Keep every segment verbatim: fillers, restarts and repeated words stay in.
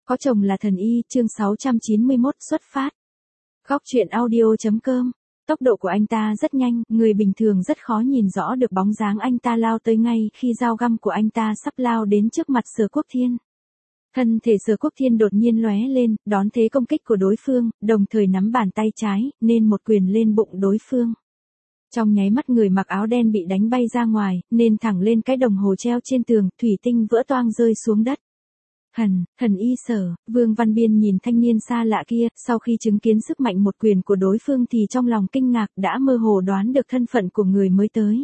Có chồng là thần y, chương sáu trăm chín mươi mốt xuất phát. Góc truyện audio.com. Tốc độ của anh ta rất nhanh, người bình thường rất khó nhìn rõ được bóng dáng anh ta lao tới ngay khi dao găm của anh ta sắp lao đến trước mặt Sở Quốc Thiên. Thân thể Sở Quốc Thiên đột nhiên lóe lên, đón thế công kích của đối phương, đồng thời nắm bàn tay trái, nên một quyền lên bụng đối phương. Trong nháy mắt người mặc áo đen bị đánh bay ra ngoài, nên thẳng lên cái đồng hồ treo trên tường, thủy tinh vỡ toang rơi xuống đất. Thần, thần y Sở, Vương Văn Biên nhìn thanh niên xa lạ kia, sau khi chứng kiến sức mạnh một quyền của đối phương thì trong lòng kinh ngạc đã mơ hồ đoán được thân phận của người mới tới.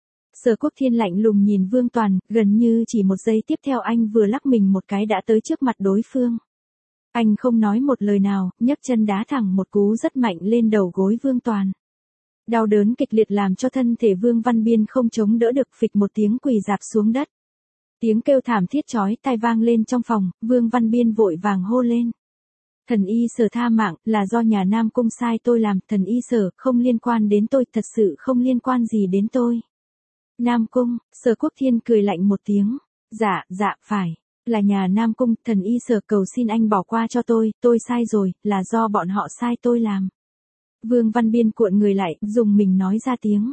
Sở Quốc Thiên lạnh lùng nhìn Vương Toàn, gần như chỉ một giây tiếp theo anh vừa lắc mình một cái đã tới trước mặt đối phương. Anh không nói một lời nào, nhấc chân đá thẳng một cú rất mạnh lên đầu gối Vương Toàn. Đau đớn kịch liệt làm cho thân thể Vương Văn Biên không chống đỡ được, phịch một tiếng quỳ rạp xuống đất. Tiếng kêu thảm thiết chói tai vang lên trong phòng, Vương Văn Biên vội vàng hô lên. Thần y Sở tha mạng, là do nhà Nam Cung sai tôi làm, thần y Sở, không liên quan đến tôi, thật sự không liên quan gì đến tôi. Nam Cung, Sở Quốc Thiên cười lạnh một tiếng. Dạ, dạ, phải. Là nhà Nam Cung, thần y Sở cầu xin anh bỏ qua cho tôi, tôi sai rồi, là do bọn họ sai tôi làm. Vương Văn Biên cuộn người lại, dùng mình nói ra tiếng.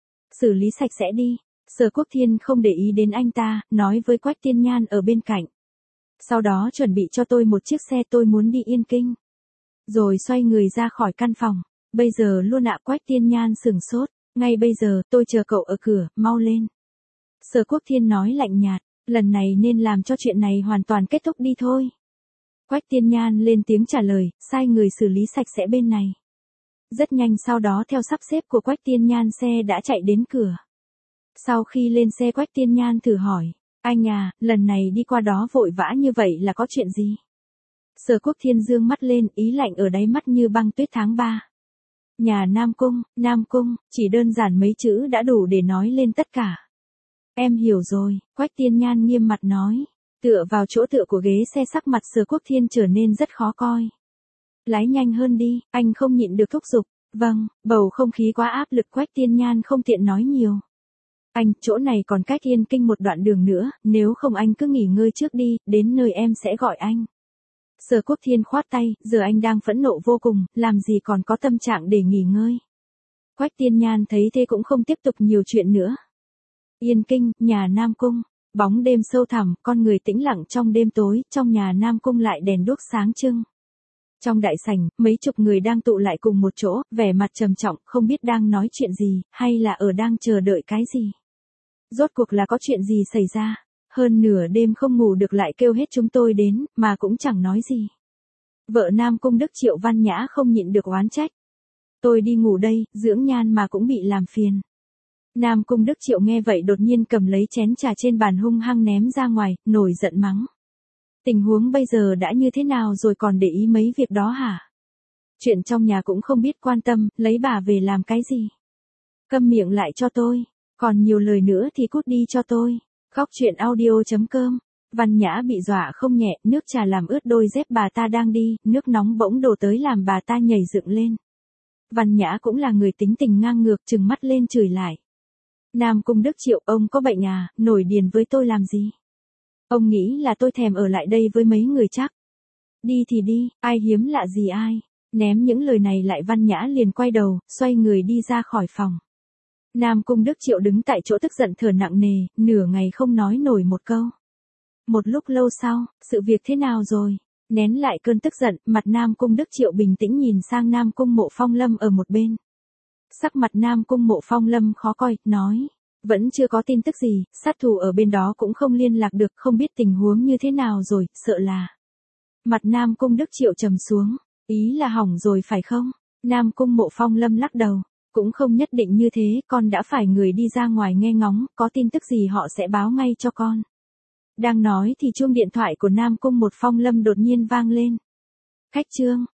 Xử lý sạch sẽ đi. Sở Quốc Thiên không để ý đến anh ta, nói với Quách Tiên Nhan ở bên cạnh. Sau đó chuẩn bị cho tôi một chiếc xe, tôi muốn đi Yên Kinh. Rồi xoay người ra khỏi căn phòng. Bây giờ luôn ạ. Quách Tiên Nhan sửng sốt. Ngay bây giờ, tôi chờ cậu ở cửa, mau lên. Sở Quốc Thiên nói lạnh nhạt, lần này nên làm cho chuyện này hoàn toàn kết thúc đi thôi. Quách Tiên Nhan lên tiếng trả lời, sai người xử lý sạch sẽ bên này. Rất nhanh sau đó theo sắp xếp của Quách Tiên Nhan xe đã chạy đến cửa. Sau khi lên xe Quách Tiên Nhan thử hỏi, anh à, lần này đi qua đó vội vã như vậy là có chuyện gì? Sở Quốc Thiên dương mắt lên, ý lạnh ở đáy mắt như băng tuyết tháng ba. Nhà Nam Cung, Nam Cung, chỉ đơn giản mấy chữ đã đủ để nói lên tất cả. Em hiểu rồi, Quách Tiên Nhan nghiêm mặt nói, tựa vào chỗ tựa của ghế xe sắc mặt Sở Quốc Thiên trở nên rất khó coi. Lái nhanh hơn đi, anh không nhịn được thúc giục. Vâng, bầu không khí quá áp lực Quách Tiên Nhan không tiện nói nhiều. Anh, chỗ này còn cách Yên Kinh một đoạn đường nữa, nếu không anh cứ nghỉ ngơi trước đi, đến nơi em sẽ gọi anh. Sở Quốc Thiên khoát tay, giờ anh đang phẫn nộ vô cùng, làm gì còn có tâm trạng để nghỉ ngơi. Quách Tiên Nhan thấy thế cũng không tiếp tục nhiều chuyện nữa. Yên Kinh, nhà Nam Cung, bóng đêm sâu thẳm, con người tĩnh lặng trong đêm tối, trong nhà Nam Cung lại đèn đuốc sáng trưng. Trong đại sảnh, mấy chục người đang tụ lại cùng một chỗ, vẻ mặt trầm trọng, không biết đang nói chuyện gì, hay là ở đang chờ đợi cái gì. Rốt cuộc là có chuyện gì xảy ra? Hơn nửa đêm không ngủ được lại kêu hết chúng tôi đến, mà cũng chẳng nói gì. Vợ Nam Cung Đức Triệu Văn Nhã không nhịn được oán trách. Tôi đi ngủ đây, dưỡng nhan mà cũng bị làm phiền. Nam Cung Đức Triệu nghe vậy đột nhiên cầm lấy chén trà trên bàn hung hăng ném ra ngoài, nổi giận mắng. Tình huống bây giờ đã như thế nào rồi còn để ý mấy việc đó hả? Chuyện trong nhà cũng không biết quan tâm, lấy bà về làm cái gì? Câm miệng lại cho tôi, còn nhiều lời nữa thì cút đi cho tôi. Góc truyện audio.com. Văn Nhã bị dọa không nhẹ, nước trà làm ướt đôi dép bà ta đang đi, nước nóng bỗng đổ tới làm bà ta nhảy dựng lên. Văn Nhã cũng là người tính tình ngang ngược, trừng mắt lên chửi lại. Nam Cung Đức Triệu, ông có bệnh à, nổi điên với tôi làm gì? Ông nghĩ là tôi thèm ở lại đây với mấy người chắc. Đi thì đi, ai hiếm lạ gì ai. Ném những lời này lại Văn Nhã liền quay đầu, xoay người đi ra khỏi phòng. Nam Cung Đức Triệu đứng tại chỗ tức giận thở nặng nề, nửa ngày không nói nổi một câu. Một lúc lâu sau, sự việc thế nào rồi? Nén lại cơn tức giận, mặt Nam Cung Đức Triệu bình tĩnh nhìn sang Nam Cung Mộ Phong Lâm ở một bên. Sắc mặt Nam Cung Mộ Phong Lâm khó coi, nói. Vẫn chưa có tin tức gì, sát thủ ở bên đó cũng không liên lạc được, không biết tình huống như thế nào rồi, sợ là. Mặt Nam Cung Đức Triệu trầm xuống, ý là hỏng rồi phải không? Nam Cung Mộ Phong Lâm lắc đầu, cũng không nhất định như thế, con đã phải người đi ra ngoài nghe ngóng, có tin tức gì họ sẽ báo ngay cho con. Đang nói thì chuông điện thoại của Nam Cung Một Phong Lâm đột nhiên vang lên. Khách Trương,